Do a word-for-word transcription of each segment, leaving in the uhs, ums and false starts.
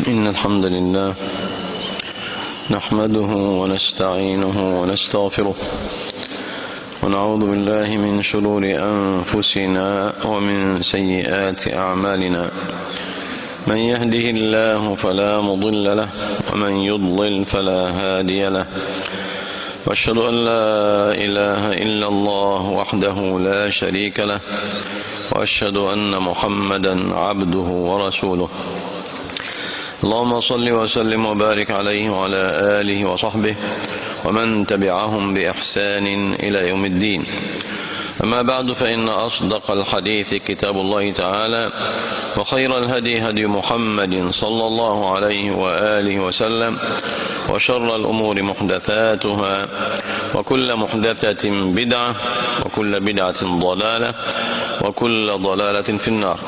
إن الحمد لله نحمده ونستعينه ونستغفره ونعوذ بالله من شرور أنفسنا ومن سيئات أعمالنا. من يهده الله فلا مضل له ومن يضلل فلا هادي له، وأشهد أن لا إله إلا الله وحده لا شريك له، وأشهد أن محمدا عبده ورسوله. اللهم صل وسلم وبارك عليه وعلى آله وصحبه ومن تبعهم بإحسان إلى يوم الدين. أما بعد، فإن أصدق الحديث كتاب الله تعالى، وخير الهدي هدي محمد صلى الله عليه وآله وسلم، وشر الأمور محدثاتها، وكل محدثة بدعة، وكل بدعة ضلالة، وكل ضلالة في النار.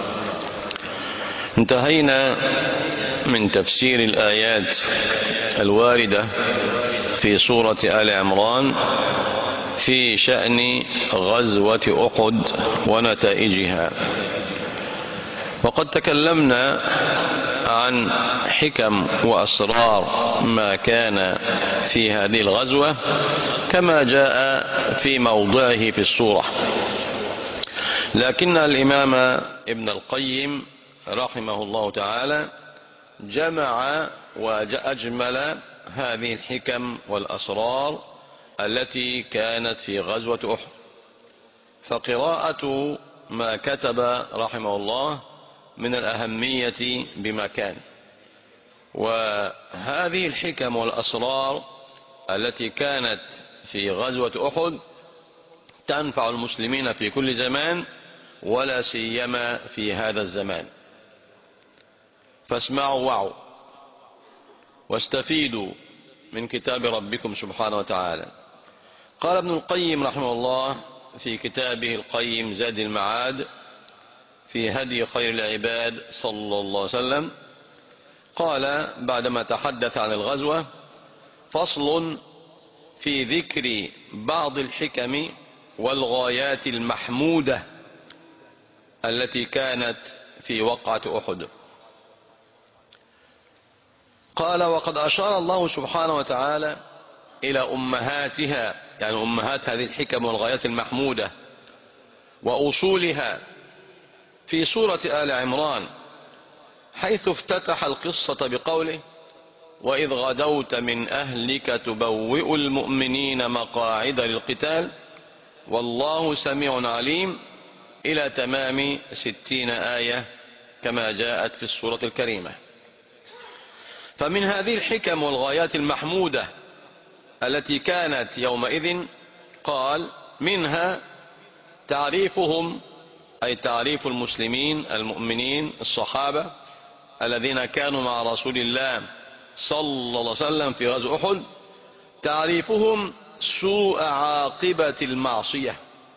انتهينا من تفسير الآيات الواردة في سورة آل عمران في شأن غزوة أحد ونتائجها، وقد تكلمنا عن حكم وأسرار ما كان في هذه الغزوة كما جاء في موضعه في السورة. لكن الإمام ابن القيم رحمه الله تعالى جمع وأجمل هذه الحكم والأسرار التي كانت في غزوة أحد، فقراءة ما كتب رحمه الله من الأهمية بمكان. وهذه الحكم والأسرار التي كانت في غزوة أحد تنفع المسلمين في كل زمان، ولا سيما في هذا الزمان. فاسمعوا وعوا واستفيدوا من كتاب ربكم سبحانه وتعالى. قال ابن القيم رحمه الله في كتابه القيم زاد المعاد في هدي خير العباد صلى الله عليه وسلم، قال بعدما تحدث عن الغزوة: فصل في ذكر بعض الحكم والغايات المحمودة التي كانت في وقعة أحد. قال: وقد أشار الله سبحانه وتعالى إلى أمهاتها، يعني أمهات هذه الحكم والغايات المحمودة وأصولها، في سورة آل عمران، حيث افتتح القصة بقوله: وإذ غدوت من أهلك تبوئ المؤمنين مقاعد للقتال والله سميع عليم، إلى تمام ستين آية كما جاءت في السورة الكريمة. فمن هذه الحكم والغايات المحمودة التي كانت يومئذ، قال: منها تعريفهم، أي تعريف المسلمين المؤمنين الصحابة الذين كانوا مع رسول الله صلى الله عليه وسلم في غزوة أحد، تعريفهم سوء عاقبة المعصية،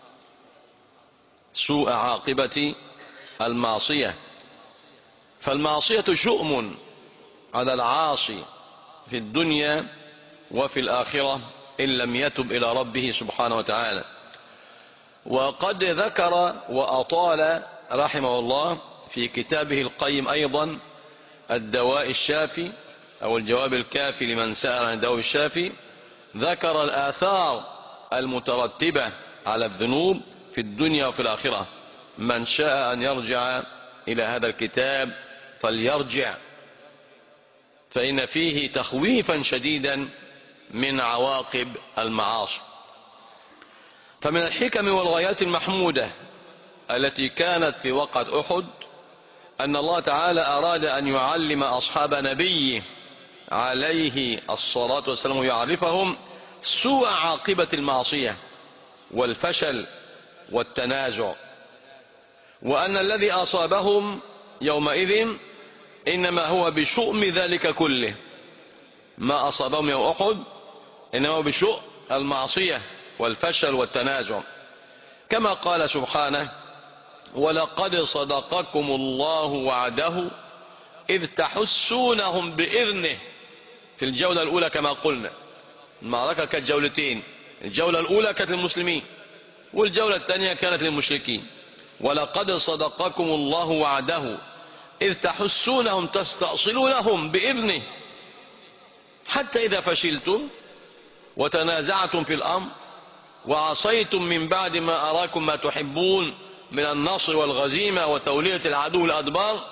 سوء عاقبة المعصية. فالمعصية شؤم على العاصي في الدنيا وفي الآخرة إن لم يتب إلى ربه سبحانه وتعالى. وقد ذكر وأطال رحمه الله في كتابه القيم أيضا الدواء الشافي أو الجواب الكافي لمن سأل عن الدواء الشافي، ذكر الآثار المترتبة على الذنوب في الدنيا وفي الآخرة. من شاء أن يرجع إلى هذا الكتاب فليرجع، فإن فيه تخويفا شديدا من عواقب المعاصي. فمن الحكم والغايات المحمودة التي كانت في وقعة أحد أن الله تعالى أراد أن يعلم أصحاب نبيه عليه الصلاة والسلام ويعرفهم سوء عاقبة المعصية والفشل والتنازع، وأن الذي أصابهم يومئذ إنما هو بشؤم ذلك كله. ما أصابهم يوم أحد إنما هو بشؤم المعصية والفشل والتنازع، كما قال سبحانه: ولقد صدقكم الله وعده إذ تحسونهم بإذنه. في الجولة الأولى كما قلنا المعركة كانت جولتين، الجولة الأولى كانت للمسلمين والجولة الثانية كانت للمشركين. ولقد صدقكم الله وعده إذ تحسونهم تستأصلونهم بإذنه حتى إذا فشلتم وتنازعتم في الأمر وعصيتم من بعد ما أراكم ما تحبون من النصر والغزيمة وتولية العدو الأدبار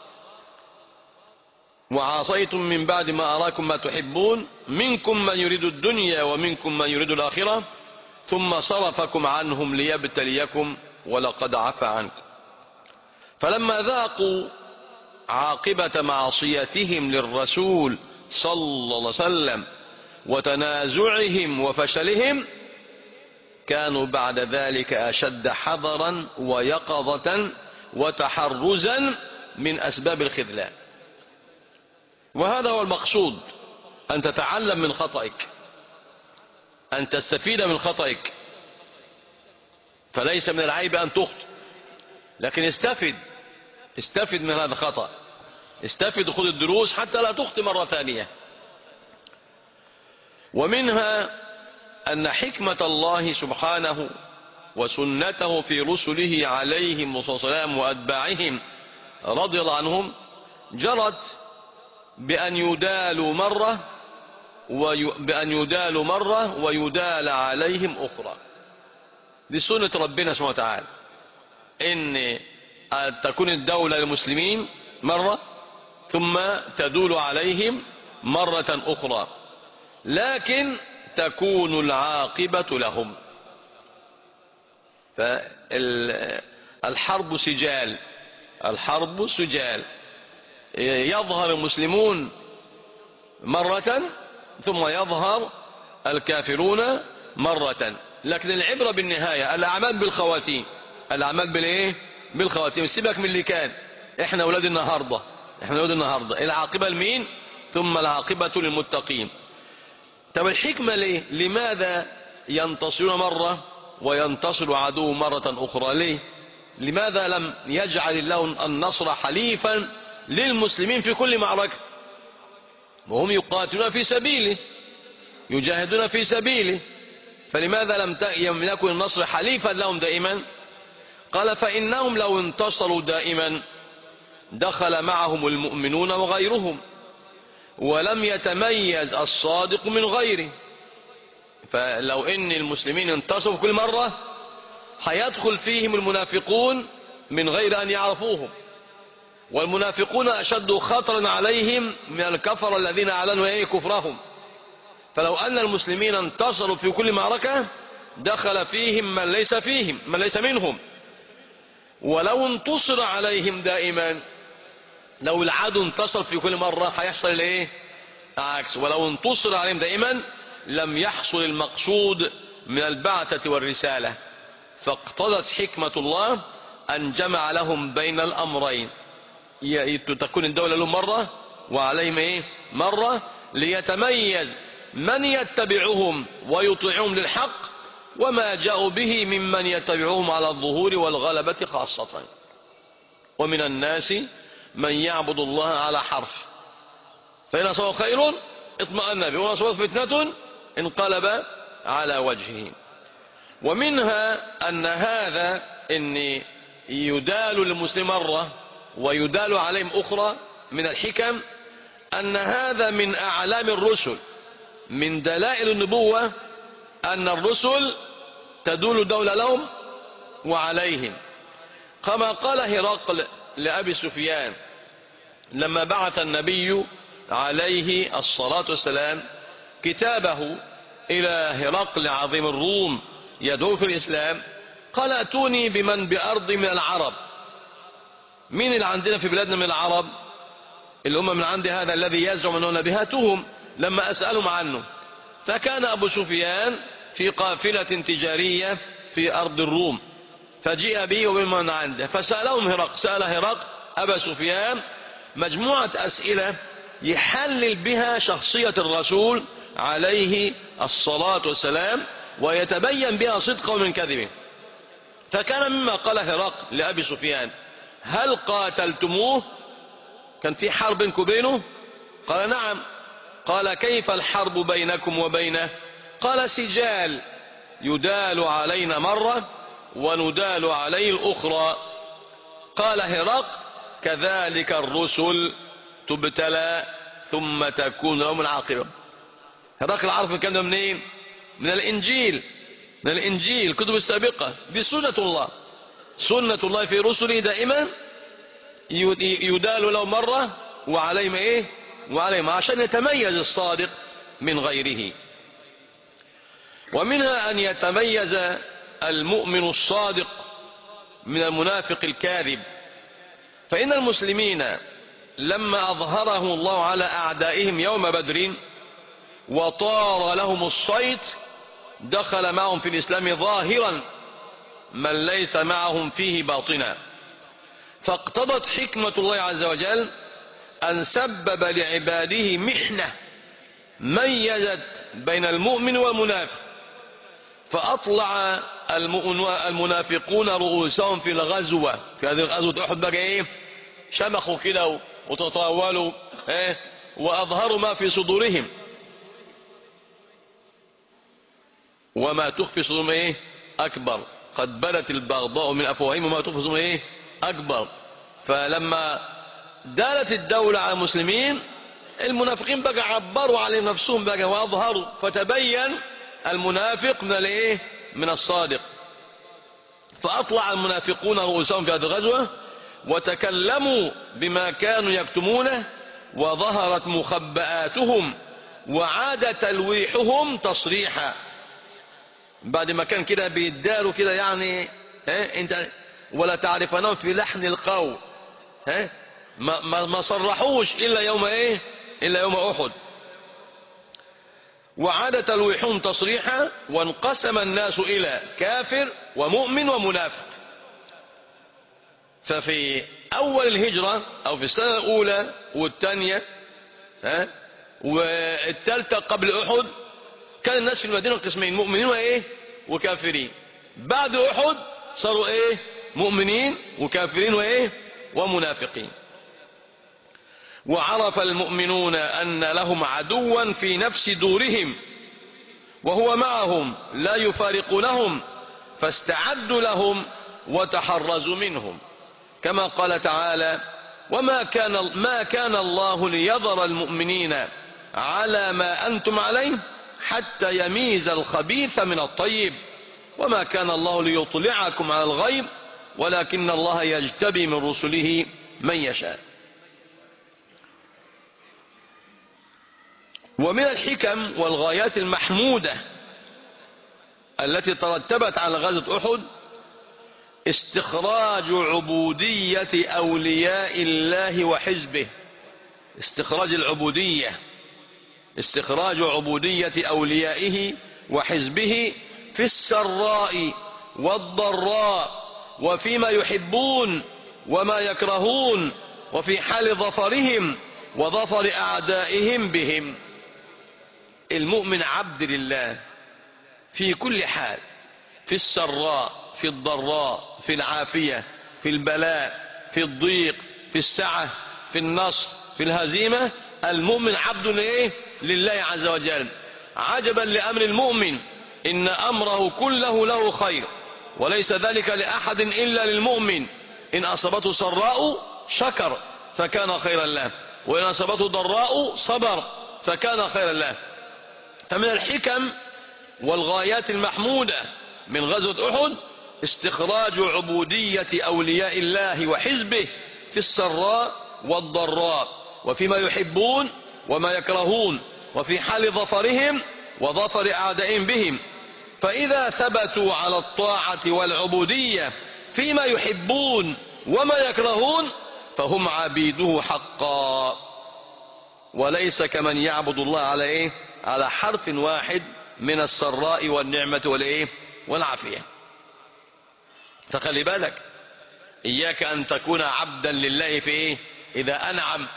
وعصيتم من بعد ما أراكم ما تحبون منكم من يريد الدنيا ومنكم من يريد الآخرة ثم صرفكم عنهم ليبتليكم ولقد عفا عنكم. فلما ذاقوا عاقبة معصيتهم للرسول صلى الله عليه وسلم وتنازعهم وفشلهم كانوا بعد ذلك أشد حذرا ويقظة وتحرزا من أسباب الخذلان. وهذا هو المقصود، أن تتعلم من خطئك، أن تستفيد من خطئك. فليس من العيب أن تخطئ، لكن استفد استفد من هذا الخطأ، استفد وخذ الدروس حتى لا تخطئ مرة ثانية. ومنها أن حكمة الله سبحانه وسنته في رسله عليهم الصلاة والسلام وأتباعهم رضي الله عنهم جرت بأن يدالوا مرة وي... بأن يدالوا مرة ويدال عليهم أخرى. دي سنة ربنا سبحانه وتعالى، إن تكون الدولة للمسلمين مرة ثم تدول عليهم مرة أخرى، لكن تكون العاقبة لهم. فالحرب سجال، الحرب سجال، يظهر المسلمون مرة ثم يظهر الكافرون مرة، لكن العبرة بالنهاية، الأعمال بالخواتيم، الأعمال بالإيه؟ بالخواتيم. سيبك من اللي كان، إحنا أولاد النهاردة، إحنا أولاد النهاردة، العاقبة لمين؟ ثم العاقبة للمتقين. طب الحكمة ليه؟ لماذا ينتصرون مرة وينتصر عدو مرة أخرى؟ ليه؟ لماذا لم يجعل الله النصر حليفا للمسلمين في كل معركة؟ وهم يقاتلون في سبيله، يجاهدون في سبيله، فلماذا لم يكن النصر حليفا لهم دائما؟ قال فإنهم لو انتصروا دائما دخل معهم المؤمنون وغيرهم ولم يتميز الصادق من غيره. فلو ان المسلمين انتصروا كل مرة هيدخل فيهم المنافقون من غير ان يعرفوهم، والمنافقون اشد خطرا عليهم من الكفر الذين اعلنوا ايه كفرهم. فلو ان المسلمين انتصروا في كل معركة دخل فيهم من ليس فيهم، من ليس منهم. ولو انتصر عليهم دائما، لو العدو انتصر في كل مرة هيحصل ايه؟ عكس. ولو انتصر عليهم دائما لم يحصل المقصود من البعثة والرسالة. فاقتضت حكمة الله أن جمع لهم بين الأمرين، تكون الدولة لهم مرة وعليهم ايه؟ مرة، ليتميز من يتبعهم ويطيعهم للحق وما جاءوا به ممن يتبعهم على الظهور والغلبة خاصة. ومن الناس من يعبد الله على حرف، فإن أصابه خير اطمأن به وإن أصابته فتنة انقلب على وجهه. ومنها أن هذا إن يدال للمسلم مرة ويدال عليهم أخرى من الحكم أن هذا من أعلام الرسل، من دلائل النبوة أن الرسل تدول دولة لهم وعليهم، كما قال هرقل لأبي سفيان لما بعث النبي عليه الصلاة والسلام كتابه إلى هرقل عظيم الروم يدعو في الإسلام، قال ائتوني بمن بأرض من العرب. مين اللي عندنا في بلادنا من العرب؟ اللي هم من عند هذا الذي يزعم أنه نبيهتهم. لما أسألهم عنه، فكان أبو سفيان في قافلة تجارية في أرض الروم، فجيء به ومن عنده، فسألهم هرقل، سأل هرقل أبا سفيان مجموعة أسئلة يحلل بها شخصية الرسول عليه الصلاة والسلام ويتبين بها صدقه من كذبه. فكان مما قال هرقل لأبي سفيان: هل قاتلتموه؟ كان في حرب بينكم وبينه؟ قال نعم. قال كيف الحرب بينكم وبينه؟ قال سجال، يدال علينا مرة وندال عليه الأخرى. قال هرقل كذلك الرسل تبتلى ثم تكون لهم العاقبة. هرقل عرف الكلام ده منين؟ من الإنجيل، من الإنجيل الكتب السابقة. بسنة الله، سنة الله في رسله دائما يدال له مرة وعليهم إيه؟ وعليهم، عشان يتميز الصادق من غيره. ومنها أن يتميز المؤمن الصادق من المنافق الكاذب. فإن المسلمين لما أظهره الله على أعدائهم يوم بدر وطار لهم الصيت دخل معهم في الإسلام ظاهرا من ليس معهم فيه باطنا. فاقتضت حكمة الله عز وجل أن سبب لعباده محنة ميزت بين المؤمن والمنافق، فأطلع المنافقون رؤوسهم في الغزوة. في هذه الغزوة أحد بقى إيه؟ شمخوا كده وتطاولوا إيه؟ وأظهروا ما في صدورهم، وما تخفي صدورهم إيه؟ أكبر. قد بدت البغضاء من أفواههم وما تخفي صدورهم إيه؟ أكبر. فلما دالت الدولة على المسلمين المنافقين بقى عبروا على نفسهم بقى وأظهروا، فتبين المنافق من الايه؟ من الصادق. فأطلع المنافقون رؤوسهم في هذه الغزوة وتكلموا بما كانوا يكتمونه، وظهرت مخبآتهم وعاد تلويحهم تصريحا. بعد ما كان كده بيداروا كده يعني ها انت ولا تعرفنهم في لحن القول، ها ما, ما, ما صرحوش الا يوم ايه؟ الا يوم احد. وعاد تلويحهم تصريحا، وانقسم الناس إلى كافر ومؤمن ومنافق. ففي أول الهجرة أو في السنة الأولى والثانية ها والثالثة قبل أحد كان الناس في المدينة قسمين، مؤمنين وإيه؟ وكافرين. بعد أحد صاروا إيه؟ مؤمنين وكافرين وإيه؟ ومنافقين. وعرف المؤمنون أن لهم عدوا في نفس دورهم وهو معهم لا يفارقونهم، فاستعدوا لهم وتحرزوا منهم، كما قال تعالى: وما كان ما كان الله ليذر المؤمنين على ما أنتم عليه حتى يميز الخبيث من الطيب، وما كان الله ليطلعكم على الغيب ولكن الله يجتبي من رسله من يشاء. ومن الحكم والغايات المحمودة التي ترتبت على غزوة أحد استخراج عبودية أولياء الله وحزبه. استخراج العبودية، استخراج عبودية أوليائه وحزبه في السراء والضراء وفيما يحبون وما يكرهون وفي حال ظفرهم وظفر أعدائهم بهم. المؤمن عبد لله في كل حال، في السراء، في الضراء، في العافية، في البلاء، في الضيق، في السعة، في النصر، في الهزيمة. المؤمن عبد ايه؟ لله عز وجل. عجبا لأمر المؤمن، إن أمره كله له خير، وليس ذلك لأحد إلا للمؤمن. إن أصابته سراء شكر فكان خيرا له، وإن أصابته ضراء صبر فكان خيرا له. فمن الحكم والغايات المحمودة من غزوة أحد استخراج عبودية أولياء الله وحزبه في السراء والضراء وفيما يحبون وما يكرهون وفي حال ظفرهم وظفر أعدائهم بهم. فإذا ثبتوا على الطاعة والعبودية فيما يحبون وما يكرهون فهم عبيده حقا، وليس كمن يعبد الله على إيه؟ على حرف واحد من السراء والنعمة والإيه؟ والعافية. فخلي بالك، إياك أن تكون عبدا لله في إيه؟ إذا أنعم،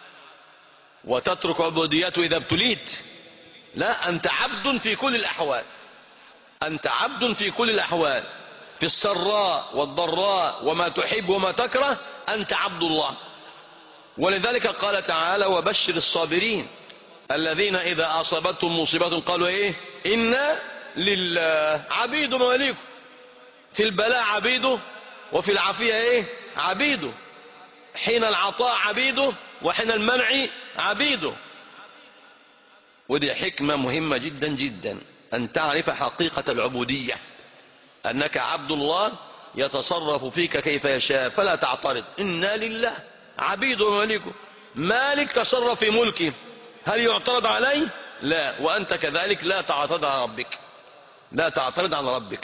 وتترك عبوديته إذا ابتليت. لا، أنت عبد في كل الأحوال، أنت عبد في كل الأحوال، في السراء والضراء وما تحب وما تكره أنت عبد الله. ولذلك قال تعالى: وبشر الصابرين الذين إذا أصابتهم مصيبة قالوا إيه؟ إنا لله. عبيد مماليكه، في البلاء عبيده وفي العافية إيه؟ عبيده. حين العطاء عبيده وحين المنع عبيده. ودي حكمة مهمة جدا جدا، أن تعرف حقيقة العبودية، أنك عبد الله يتصرف فيك كيف يشاء، فلا تعترض. إنا لله عبيد وملكه، مالك تصرف في ملكه، هل يعترض عليه؟ لا. وأنت كذلك لا تعترض على ربك، لا تعترض على ربك.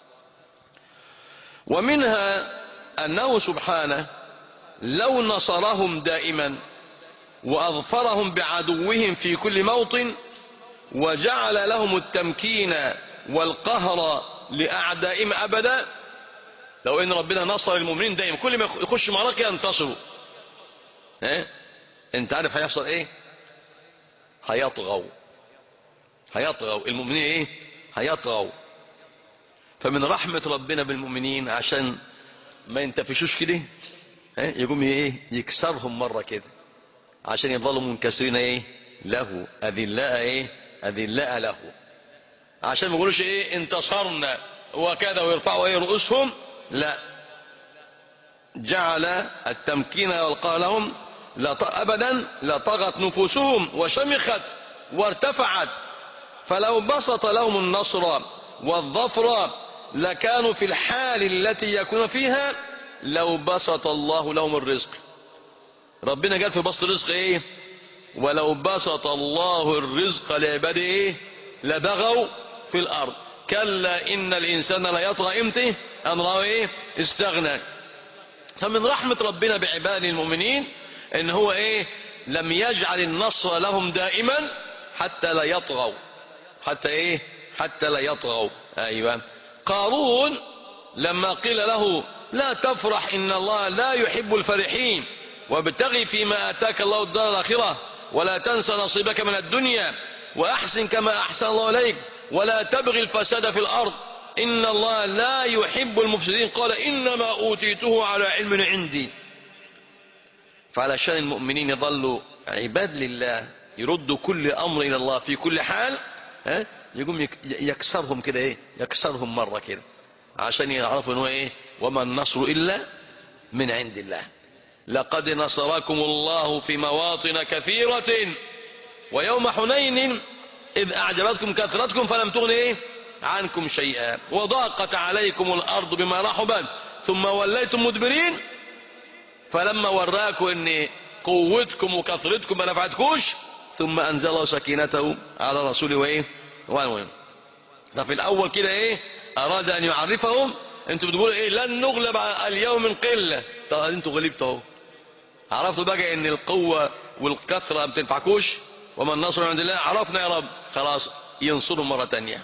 ومنها أنه سبحانه لو نصرهم دائما وأظفرهم بعدوهم في كل موطن وجعل لهم التمكين والقهر لأعدائهم أبدا، لو إن ربنا نصر المؤمنين دائما كل ما يخش معركة ينتصروا، اه؟ انت عارف هيحصل ايه؟ هيطغوا، هيطغوا المؤمنين، ايه؟ هيطغوا. فمن رحمة ربنا بالمؤمنين عشان ما ينتفشوش كده، اه؟ يقوم ايه؟ يكسرهم مرة كده عشان يظلوا منكسرين ايه؟ له أذلاء، ايه؟ أذلاء له، عشان ما يقولوش ايه انتصرنا وكذا ويرفعوا ايه رؤوسهم. لا، جعل التمكين والقهر لهم ابدا لطغت نفوسهم وشمخت وارتفعت، فلو بسط لهم النصر والظفر لكانوا في الحال التي يكون فيها لو بسط الله لهم الرزق. ربنا قال في بسط الرزق ايه؟ ولو بسط الله الرزق لعباده ايه؟ لبغوا في الارض، كلا ان الانسان لا يطغى امتى ان رأى ايه؟ استغنى. فمن رحمة ربنا بعباده المؤمنين ان هو ايه؟ لم يجعل النصر لهم دائما حتى لا يطغوا، حتى ايه؟ حتى لا يطغوا. ايوه. قارون لما قيل له لا تفرح ان الله لا يحب الفرحين وابتغي فيما اتاك الله الدار الاخره ولا تنس نصيبك من الدنيا واحسن كما احسن الله اليك ولا تبغي الفساد في الارض ان الله لا يحب المفسدين، قال انما اوتيته على علم عندي. فعلشان المؤمنين يظلوا عباد لله يردوا كل امر الى الله في كل حال، ها يقوم يكسرهم كده ايه؟ يكسرهم مره كده عشان يعرفوا انه ايه؟ وما النصر الا من عند الله. لقد نصركم الله في مواطن كثيرة ويوم حنين إذ أعجبتكم كثرتكم فلم تغن إيه؟ عنكم شيئا وضاقت عليكم الأرض بما رحبت ثم وليتم مدبرين فلما وراكم إن قوتكم وكثرتكم ما نفعتكوش ثم أنزل الله سكينته على رسوله وإيه؟ وإيه؟ ففي الأول كده إيه؟ أراد أن يعرفهم. أنتوا بتقولوا إيه؟ لن نغلب اليوم من قلة. طب أنتوا غلبتوا، عرفتوا بقى ان القوة والكثرة ما بتنفعكوش وما النصر عند الله. عرفنا يا رب، خلاص ينصرهم مرة تانية.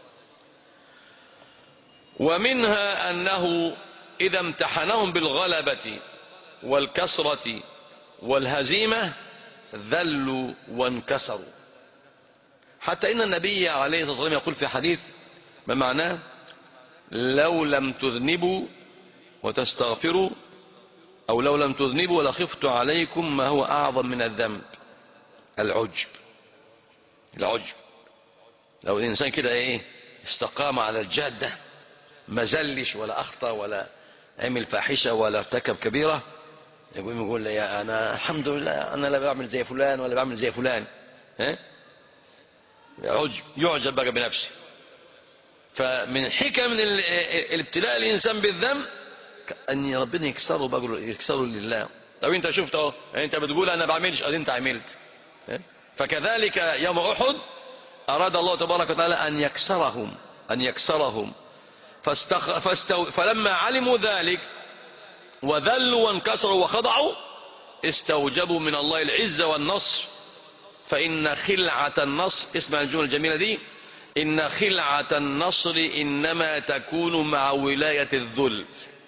ومنها انه اذا امتحنهم بالغلبة والكسرة والهزيمة ذلوا وانكسروا، حتى ان النبي عليه الصلاة والسلام يقول في حديث ما معناه لو لم تذنبوا وتستغفروا أو لو لم تذنبوا لخفت عليكم ما هو أعظم من الذنب، العجب. العجب لو الإنسان كده إيه استقام على الجادة ما زلش ولا أخطأ ولا عمل فاحشة ولا ارتكب كبيرة، يقول يقول لي أنا الحمد لله أنا لا بعمل زي فلان ولا بعمل زي فلان، ها؟ عجب، يعجب بقى بنفسه. فمن حكم الابتلاء الإنسان بالذنب ان ربنا يكسره بقى، يكسره لله. لو انت شفت اهو انت بتقول انا بعملش، ادي انت عملت. فكذلك يوم احد اراد الله تبارك وتعالى ان يكسرهم، ان يكسرهم فاستخ... فاستو... فلما علموا ذلك وذلوا وانكسروا وخضعوا استوجبوا من الله العزة والنصر. فإن خلعة النصر، اسمع الجملة الجميلة دي، إن خلعة النصر إنما تكون مع ولاية الذل.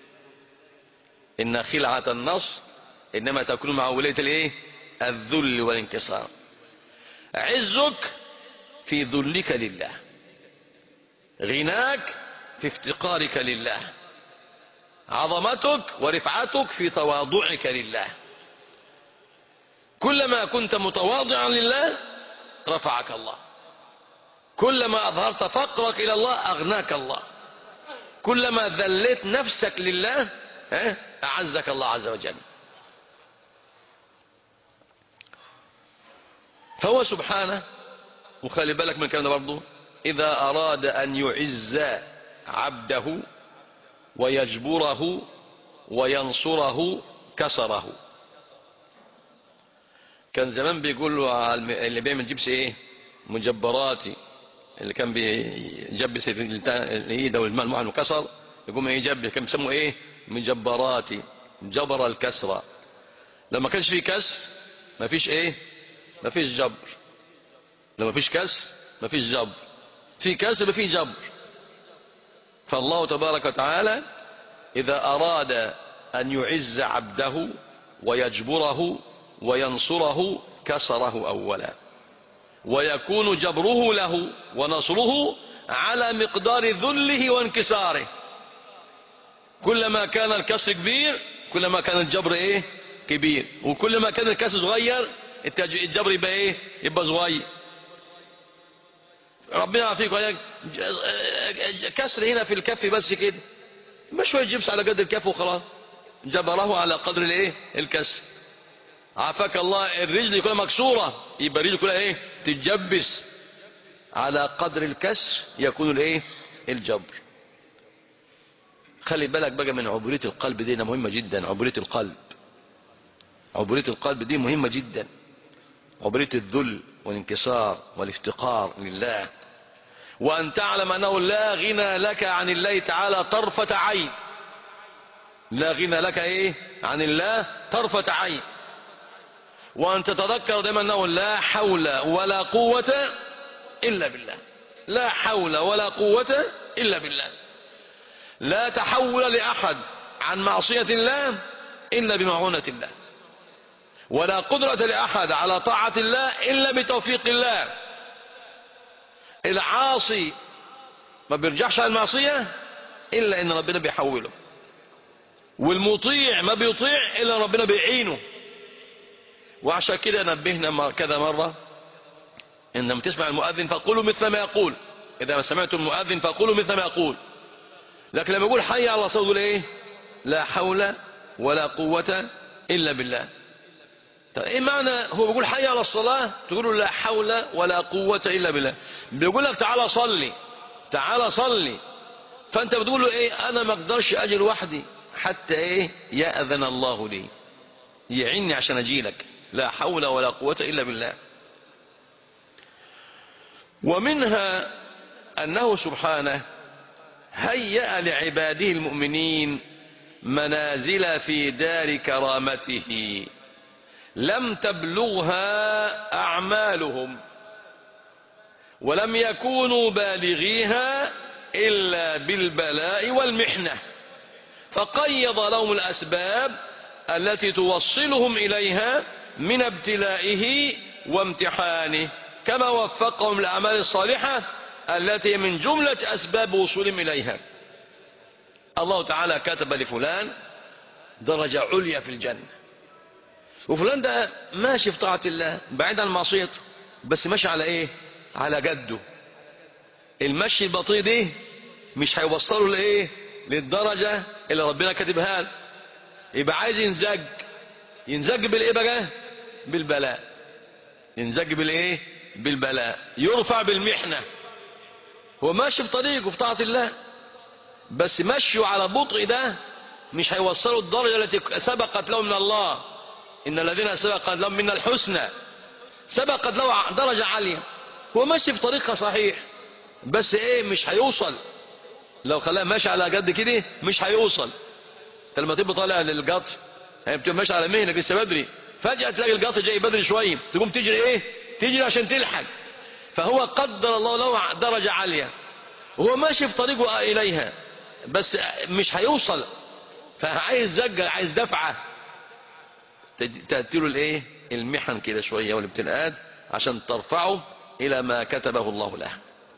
إن خلعة النصر إنما تكون مع ولاية الايه؟ الذل والانكسار. عزك في ذلك لله، غناك في افتقارك لله، عظمتك ورفعتك في تواضعك لله. كلما كنت متواضعا لله رفعك الله، كلما أظهرت فقرك إلى الله أغناك الله، كلما ذليت نفسك لله أعزك الله عز وجل. فهو سبحانه، وخلي بالك من الكلام ده برضه، إذا أراد أن يعز عبده ويجبره وينصره كسره. كان زمان بيقولوا اللي بيعمل جبس ايه؟ مجبراتي. اللي كان بيجبس الايد او الماء المحن وكسر يقوم يجبس، كان بيسموه ايه؟ مجبراتي، جبر الكسره. لما كانش فيه كسر ما فيش ايه؟ ما فيش جبر. لما فيش كسر ما فيش جبر، في كسر في جبر. فالله تبارك وتعالى إذا أراد أن يعز عبده ويجبره وينصره كسره أولا، ويكون جبره له ونصره على مقدار ذله وانكساره. كلما كان الكسر كبير كلما كان الجبر ايه؟ كبير. وكلما كان الكسر صغير الجبر يبقى ايه؟ يبقى صغير. ربنا يعافيك وياك، كسر هنا في الكف بس كده، مش شويه جبس على قد الكف وخلاص، جبره على قدر الايه؟ الكسر. عافاك الله، الرجل كلها مكسوره يبقى الرجل كلها ايه؟ تتجبس على قدر الكسر يكون الايه؟ الجبر. خلي بالك بقى من عبودية القلب دي، مهمة جدا. عبودية القلب، عبودية القلب دي مهمة جدا. عبودية الذل والانكسار والافتقار لله، وأن تعلم أنه لا غنى لك عن الله تعالى طرفة عين. لا غنى لك ايه؟ عن الله طرفة عين. وأن تتذكر دائما أنه لا حول ولا قوة إلا بالله. لا حول ولا قوة إلا بالله. لا تحول لأحد عن معصية الله إلا بمعونة الله، ولا قدرة لأحد على طاعة الله إلا بتوفيق الله. العاصي ما بيرجعش عن المعصية إلا إن ربنا بيحوله، والمطيع ما بيطيع إلا ربنا بيعينه. وعشان كده نبهنا كذا مرة إن لما تسمع المؤذن فقولوا مثل ما يقول. إذا ما سمعتم المؤذن فقولوا مثل ما يقول. لكن لما يقول حي على الصلاة تقول ايه؟ لا حول ولا قوة إلا بالله. طيب ايه معنى هو بيقول حي على الصلاة تقول له لا حول ولا قوة إلا بالله؟ بيقول لك تعالى صلي، تعالى صلي، فانت بتقول له ايه؟ انا ما اقدرش اجي لوحدي حتى ايه؟ يأذن الله لي، يعيني عشان اجي لك. لا حول ولا قوة إلا بالله. ومنها أنه سبحانه هيأ لعباده المؤمنين منازل في دار كرامته لم تبلغها أعمالهم، ولم يكونوا بالغيها إلا بالبلاء والمحنة، فقيض لهم الأسباب التي توصلهم إليها من ابتلائه وامتحانه، كما وفقهم الأعمال الصالحة التي من جملة أسباب وصولهم إليها. الله تعالى كتب لفلان درجة عليا في الجنة، وفلان ده ماشي في طاعة الله بعيد عن معصيته، بس ماشي على ايه؟ على جده. المشي البطيء دي مش هيوصله لايه؟ للدرجة اللي ربنا كاتبها له. يبقى عايز ينزج، ينزج بالايه بقى؟ بالبلاء. ينزج بالايه؟ بالبلاء. يرفع بالمحنة. هو ماشي في طريقه في طاعة الله، بس مشيه على بطء ده مش هيوصلوا الدرجة التي سبقت له من الله. إن الذين سبقت لهم من الحسنى سبقت له درجة عالية. هو ماشي في طريقها صحيح، بس ايه؟ مش هيوصل. لو خلاه ماشي على قد كده مش هيوصل. انت لما تبقى طالع للقطر هي بتبقى ماشي على مهنك لسه بدري، فجأة تلاقي القطر جاي بدري شوية، تقوم تجري ايه؟ تجري عشان تلحق. فهو قدر الله له درجة عالية وهو ماشي في طريقه إليها، بس مش هيوصل، فعايز زجة، عايز دفعة تأتيله الايه؟ المحن كده شوية والابتلاءات عشان ترفعه إلى ما كتبه الله له.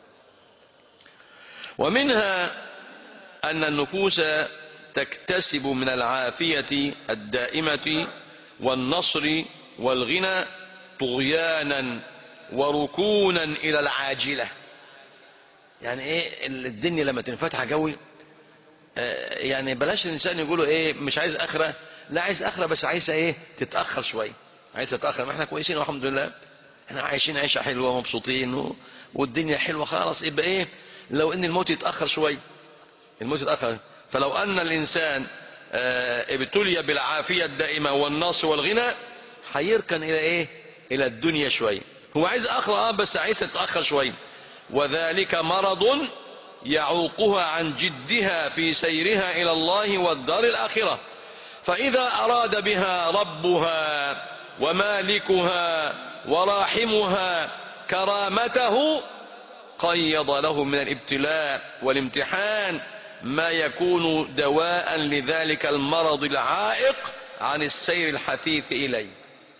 ومنها أن النفوس تكتسب من العافية الدائمة والنصر والغنى طغيانا وركونا إلى العاجلة. يعني ايه الدنيا لما تنفتح قوي؟ آه يعني بلاش الإنسان يقوله ايه مش عايز آخرة، لا عايز آخرة بس عايز ايه؟ تتأخر شوية، عايز تتأخر. ما احنا كويسين والحمد لله، احنا عايشين عيشة حلوة ومبسوطين و... والدنيا حلوة خالص. يبقى ايه لو ان الموت يتأخر شوي، الموت يتأخر. فلو ان الانسان ابتلي بالعافية الدائمة والنصر والغنى هيركن الى ايه الى الدنيا شوي. هو عايز اخر بس عايز تتأخر شوي. وذلك مرض يعوقها عن جدها في سيرها الى الله والدار الاخرة. فاذا اراد بها ربها ومالكها وراحمها كرامته قيض له من الابتلاء والامتحان ما يكون دواء لذلك المرض العائق عن السير الحثيث إليه.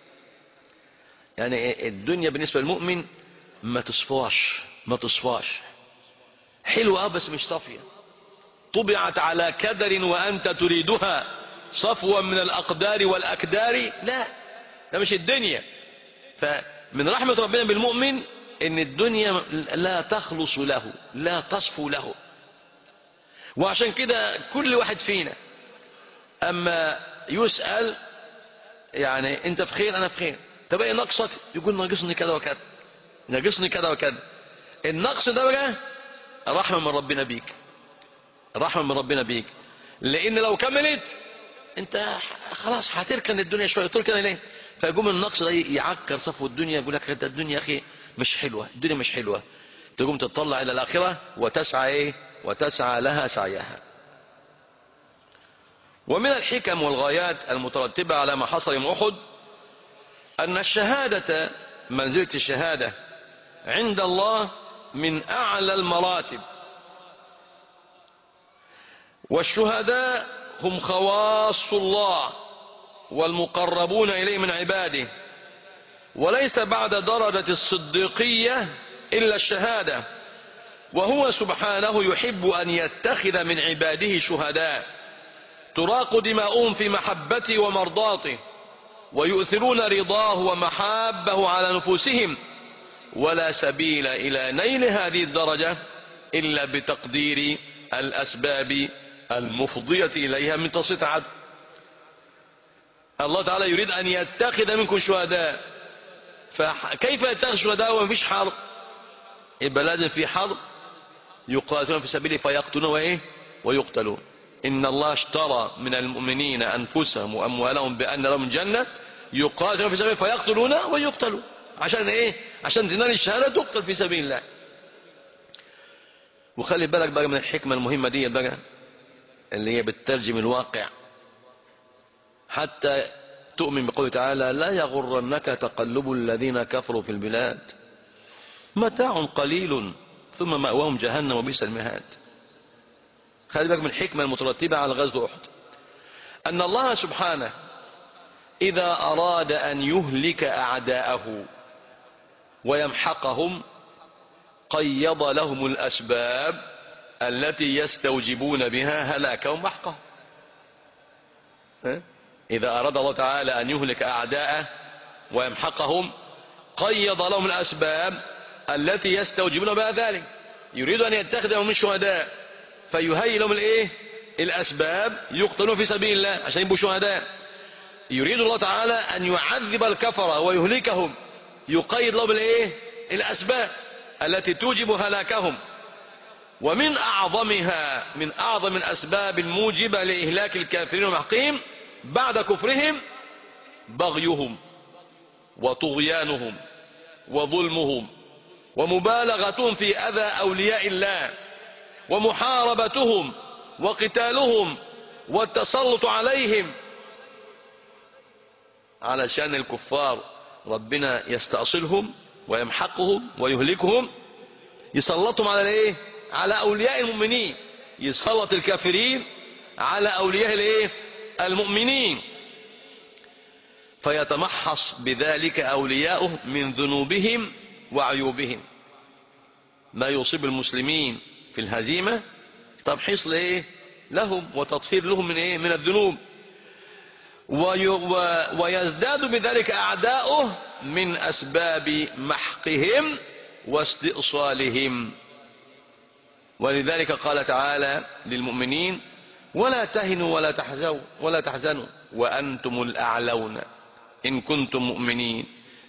يعني الدنيا بالنسبة للمؤمن ما تصفاش ما تصفاش حلوة بس مش صافية. طبعت على كدر وأنت تريدها صفوا من الأقدار والأكدار. لا، ده مش الدنيا. فمن رحمة ربنا بالمؤمن ان الدنيا لا تخلص له، لا تصفو له. وعشان كده كل واحد فينا اما يسأل يعني انت في خير انا في خير، طب ايه نقصك؟ يقول ناقصني كذا وكذا، ناقصني كذا وكذا. النقص ده بقى رحمة من ربنا بيك، رحمة من ربنا بيك. لان لو كملت انت خلاص هتركن الدنيا شوية. تركن ليه؟ فيقوم النقص ده يعكر صفو الدنيا، يقول لك الدنيا يا اخي مش حلوة، الدنيا مش حلوة. تقوم تطلع الى الاخرة وتسعى ايه وتسعى لها سعيها. ومن الحكم والغايات المترتبة على ما حصل يوم احد ان الشهادة، منزلة الشهادة عند الله من اعلى المراتب. والشهداء هم خواص الله والمقربون اليه من عباده، وليس بعد درجة الصديقية إلا الشهادة. وهو سبحانه يحب أن يتخذ من عباده شهداء تراق دماؤهم في محبته ومرضاته، ويؤثرون رضاه ومحابه على نفوسهم. ولا سبيل إلى نيل هذه الدرجة إلا بتقدير الأسباب المفضية إليها من تسليط عدل. الله تعالى يريد أن يتخذ منكم شهداء، فكيف يتخذ شهداء وما فيش حرب؟ يبقى لازم في حرب يقاتلون في سبيله فيقتلون وايه ويقتلون. ان الله اشترى من المؤمنين انفسهم واموالهم بان لهم جنة، يقاتلون في سبيله فيقتلون ويقتلون. عشان ايه؟ عشان تنال الشهادة تقتل في سبيل الله. وخلي بالك بقى من الحكمة المهمة دي بقى اللي هي بتترجم الواقع حتى تؤمن بقوله تعالى: لا يغرنك تقلب الذين كفروا في البلاد متاع قليل ثم مأواهم جهنم وبئس المهاد. خلي بالك من الحكمة المترتبة على غزو أحد أن الله سبحانه إذا أراد أن يهلك أعداءه ويمحقهم قيض لهم الأسباب التي يستوجبون بها هلاكهم محقهم. إذا أراد الله تعالى أن يهلك أعداءه ويمحقهم قيض لهم الأسباب التي يستوجبون بها ذلك. يريد أن يتخذهم من شهداء فيهيئ لهم الإيه؟ الأسباب يقتلون في سبيل الله عشان يبقوا شهداء. يريد الله تعالى أن يعذب الكفرة ويهلكهم يقيد لهم الإيه؟ الأسباب التي توجب هلاكهم. ومن أعظمها من أعظم الأسباب الموجبة لإهلاك الكافرين ومحقهم بعد كفرهم بغيهم وطغيانهم وظلمهم ومبالغتهم في أذى أولياء الله ومحاربتهم وقتالهم والتسلط عليهم. علشان الكفار ربنا يستأصلهم ويمحقهم ويهلكهم، يسلطهم على الايه؟ على أولياء المؤمنين. يسلط الكافرين على أولياء الايه؟ المؤمنين، فيتمحص بذلك أولياؤه من ذنوبهم وعيوبهم. ما يصيب المسلمين في الهزيمة تمحيص لإيه؟ لهم وتطهير لهم من إيه؟ من الذنوب. وي ويزداد بذلك أعداؤه من أسباب محقهم واستئصالهم. ولذلك قال تعالى للمؤمنين: ولا تهنوا ولا تحزنوا ولا تحزنوا وأنتم الأعلون إن كنتم مؤمنين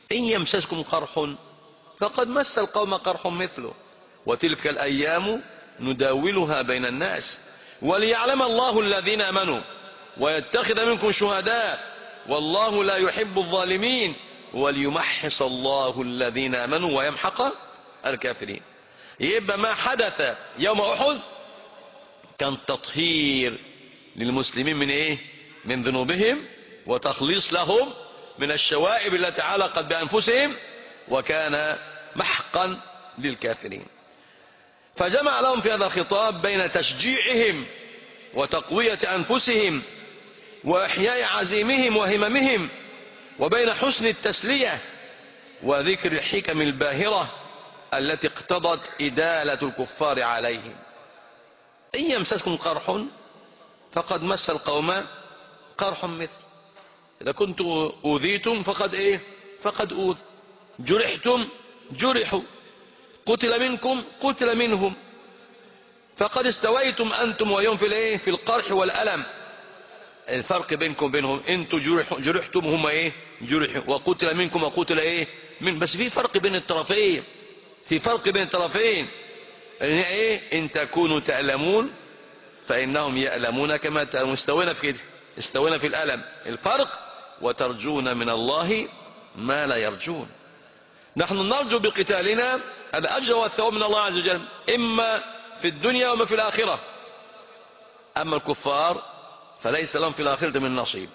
إن يمسسكم قرح فقد مس القوم قرح مثله وتلك الأيام نداولها بين الناس وليعلم الله الذين آمنوا ويتخذ منكم شهداء والله لا يحب الظالمين وليمحص الله الذين آمنوا ويمحق الكافرين. يبقى ما حدث يوم أحد كان تطهير للمسلمين من إيه؟ من ذنوبهم وتخليص لهم من الشوائب التي علقت بأنفسهم وكان محقا للكافرين. فجمع لهم في هذا الخطاب بين تشجيعهم وتقوية أنفسهم وإحياء عزيمهم وهممهم وبين حسن التسلية وذكر الحكم الباهرة التي اقتضت إدالة الكفار عليهم. إن يمسسكم قرح فقد مس القوم قرح مثل. إذا كنتم أوذيتم فقد إيه؟ فقد أوذ. جرحتم جرحوا. قتل منكم قتل منهم. فقد استويتم أنتم ويوم في الإيه؟ في القرح والألم. الفرق بينكم وبينهم انتوا جرح جرحتم هم ايه؟ جرحوا. وقتل منكم وقتل ايه؟ من. بس في فرق بين الطرفين. في فرق بين الطرفين. يعني ايه؟ ان تكونوا تألمون فإنهم يألمون كما تألمون. استوينا في كده. استوينا في الألم. الفرق وترجون من الله ما لا يرجون. نحن نرجو بقتالنا الأجر والثواب من الله عز وجل إما في الدنيا وما في الآخرة. أما الكفار فليس لهم في الآخرة من نصيب.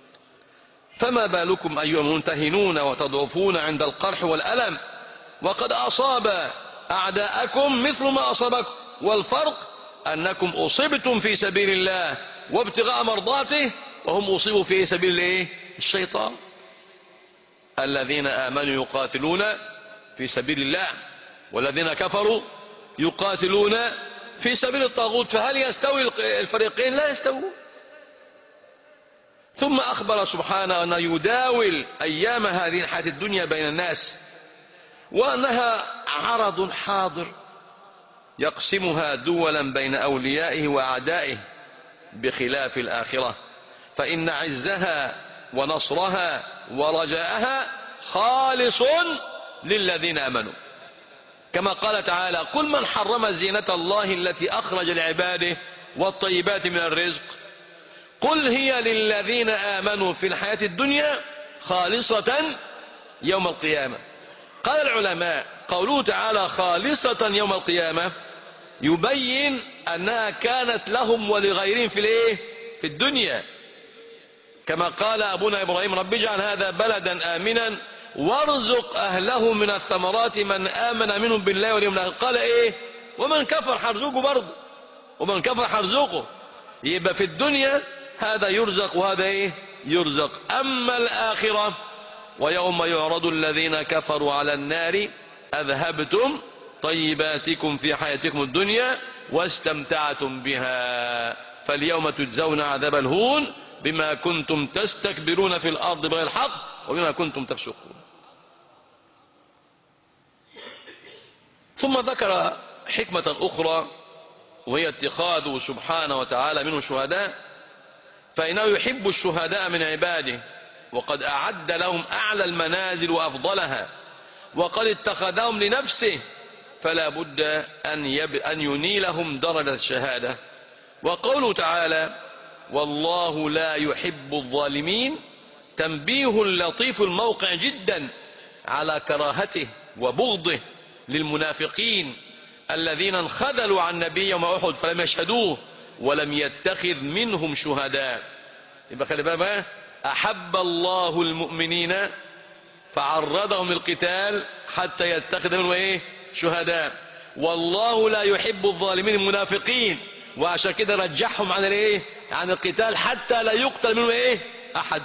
فما بالكم أيها المنتهنون وتضعفون عند القرح والألم وقد أصاب أعداءكم مثل ما أصابكم والفرق أنكم أصبتم في سبيل الله وابتغاء مرضاته وهم أصيبوا في سبيل الايه؟ الشيطان. الذين آمنوا يقاتلون في سبيل الله والذين كفروا يقاتلون في سبيل الطاغوت. فهل يستوي الفريقين؟ لا يستوون. ثم أخبر سبحانه أن يداول أيام هذه الحياة الدنيا بين الناس وأنها عرض حاضر يقسمها دولا بين أوليائه وأعدائه بخلاف الآخرة فإن عزها ونصرها ورجاءها خالص للذين آمنوا كما قال تعالى قل من حرم زينة الله التي أخرج لعباده والطيبات من الرزق قل هي للذين آمنوا في الحياة الدنيا خالصة يوم القيامة. قال العلماء قوله تعالى خالصة يوم القيامة يبين أنها كانت لهم ولغيرهم في الايه؟ في الدنيا كما قال أبونا إبراهيم رب اجعل هذا بلدا آمنا وارزق أهله من الثمرات من آمن منهم بالله واليوم الآخر. قال إيه؟ ومن كفر حرزقه برضه ومن كفر حرزقه. يبقى في الدنيا هذا يرزق وهذا إيه؟ يرزق. أما الآخرة ويوم يعرض الذين كفروا على النار أذهبتم طيباتكم في حياتكم الدنيا واستمتعتم بها فاليوم تجزون عذاب الهون بما كنتم تستكبرون في الأرض بغير الحق وبما كنتم تفسقون. ثم ذكر حكمة أخرى وهي اتخاذه سبحانه وتعالى منه شهداء فإنه يحب الشهداء من عباده وقد أعد لهم أعلى المنازل وأفضلها وقد اتخذهم لنفسه فلا بد أن, يب... أن ينيلهم درجة الشهادة. وقوله تعالى والله لا يحب الظالمين تنبيه لطيف الموقع جدا على كراهته وبغضه للمنافقين الذين انخذلوا عن النبي يوم أحد فلم يشهدوه ولم يتخذ منهم شهداء. يبقى خلي بالك أحب الله المؤمنين فعرضهم للقتال حتى يتخذ منهم ايه؟ شهداء. والله لا يحب الظالمين المنافقين وعشان كده رجحهم عن الايه؟ عن القتال حتى لا يقتل منهم ايه؟ احد.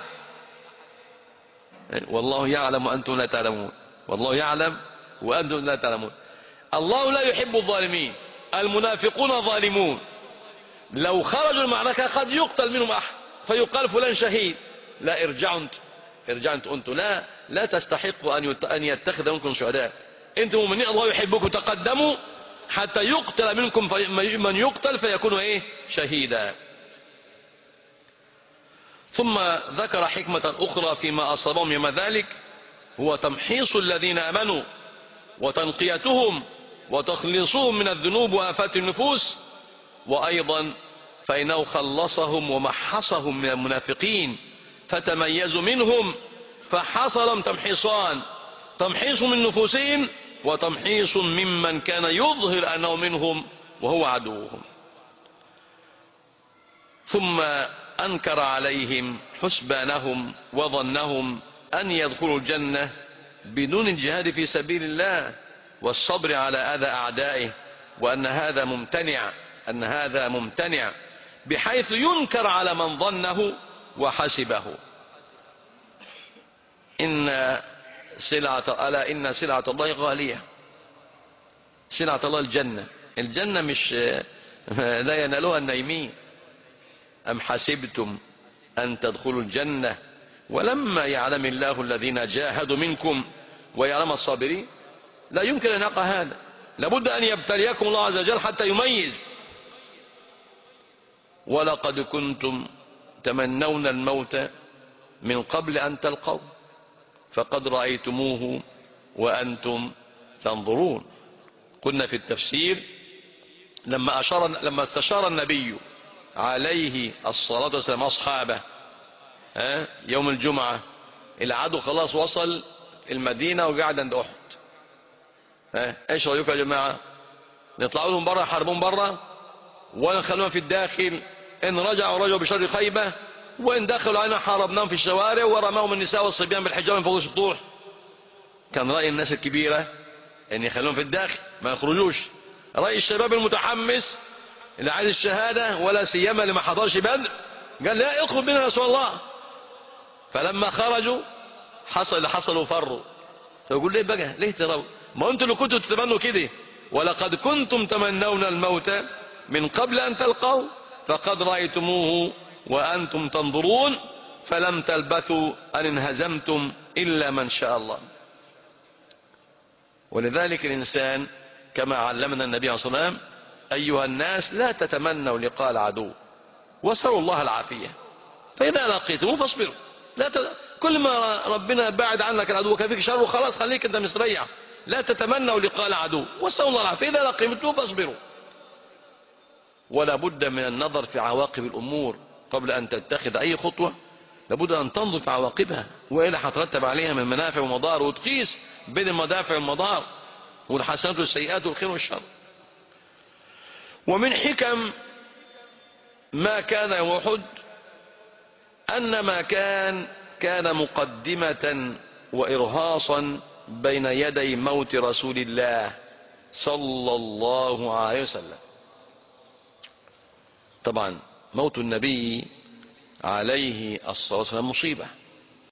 والله يعلم وانتم لا تعلمون. والله يعلم وانتم لا تعلمون. الله لا يحب الظالمين. المنافقون ظالمون لو خرجوا المعركة قد يقتل منهم احد فيقال فلان شهيد. لا ارجعوا انتم ارجعوا انتم انتم لا لا تستحقوا ان ان يتخذ منكم شهداء. انتم مؤمنين الله يحبكم تقدموا حتى يقتل منكم من يقتل فيكون ايه؟ شهيدا. ثم ذكر حكمة أخرى فيما أصابهم يوم ذلك هو تمحيص الذين آمنوا وتنقيتهم وتخليصهم من الذنوب وآفات النفوس، وأيضا فإنه خلصهم ومحصهم من المنافقين فتميزوا منهم، فحصلهم تمحيصان: تمحيص من نفوسهم وتمحيص ممن كان يظهر أنه منهم وهو عدوهم. ثم أنكر عليهم حسبانهم وظنهم أن يدخلوا الجنة بدون الجهاد في سبيل الله والصبر على أذى أعدائه، وأن هذا ممتنع أن هذا ممتنع بحيث ينكر على من ظنه وحسبه. إن سلعة ألا إن سلعة الله غالية. سلعة الله الجنة. الجنة مش لا ينالها النايمين. أم حسبتم أن تدخلوا الجنة ولما يعلم الله الذين جاهدوا منكم ويعلم الصابرين. لا يمكن أن يقع هذا، لابد أن يبتليكم الله عز وجل حتى يميز. ولقد كنتم تمنون الموت من قبل أن تلقوا فقد رأيتموه وأنتم تنظرون. قلنا في التفسير لما أشار لما استشار النبي عليه الصلاة والسلام أصحابه يوم الجمعة، العدو خلاص وصل المدينة وقاعد عند أحد. ايش رأيكم يا جماعة؟ نطلعوا لهم برا يحاربون برا ولا نخلوهم في الداخل؟ إن رجعوا رجعوا بشر خيبة، وإن دخلوا علينا حاربناهم في الشوارع ورماهم النساء والصبيان بالحجاب من فوق السطوح. كان رأي الناس الكبيرة ان يخلوهم في الداخل ما يخرجوش. رأي الشباب المتحمس اللي عايز الشهادة ولا سيما اللي ما حضرش بدر قال لا اخرج بنا يا رسول الله. فلما خرجوا حصل اللي حصل وفروا. فيقول ليه بقى ليه تروا؟ ما انتوا اللي كنتوا تتمنوا كده. ولقد كنتم تمنون الموت من قبل ان تلقوا فقد رأيتموه وأنتم تنظرون فلم تلبثوا أن انهزمتم إلا من شاء الله. ولذلك الإنسان كما علمنا النبي عليه الصلاة والسلام: أيها الناس لا تتمنوا لقاء العدو واسألوا الله العافية، فإذا لقيتموه فاصبروا. لا ت... كل ما ربنا بعد عنك العدو وكفيك شره خلاص خليك أنت مستريح. لا تتمنوا لقاء العدو واسألوا الله العافية، إذا لقيتموه فاصبروا. ولا بد من النظر في عواقب الأمور قبل أن تتخذ أي خطوة. لابد أن تنظر في عواقبها وإلا هترتب عليها من منافع ومضار، وتقيس بين المدافع والمضار والحسنات والسيئات والخير والشر. ومن حكم ما كان يوم أحد أن ما كان كان مقدمة وإرهاصا بين يدي موت رسول الله صلى الله عليه وسلم. طبعا موت النبي عليه الصلاة والسلام مصيبة،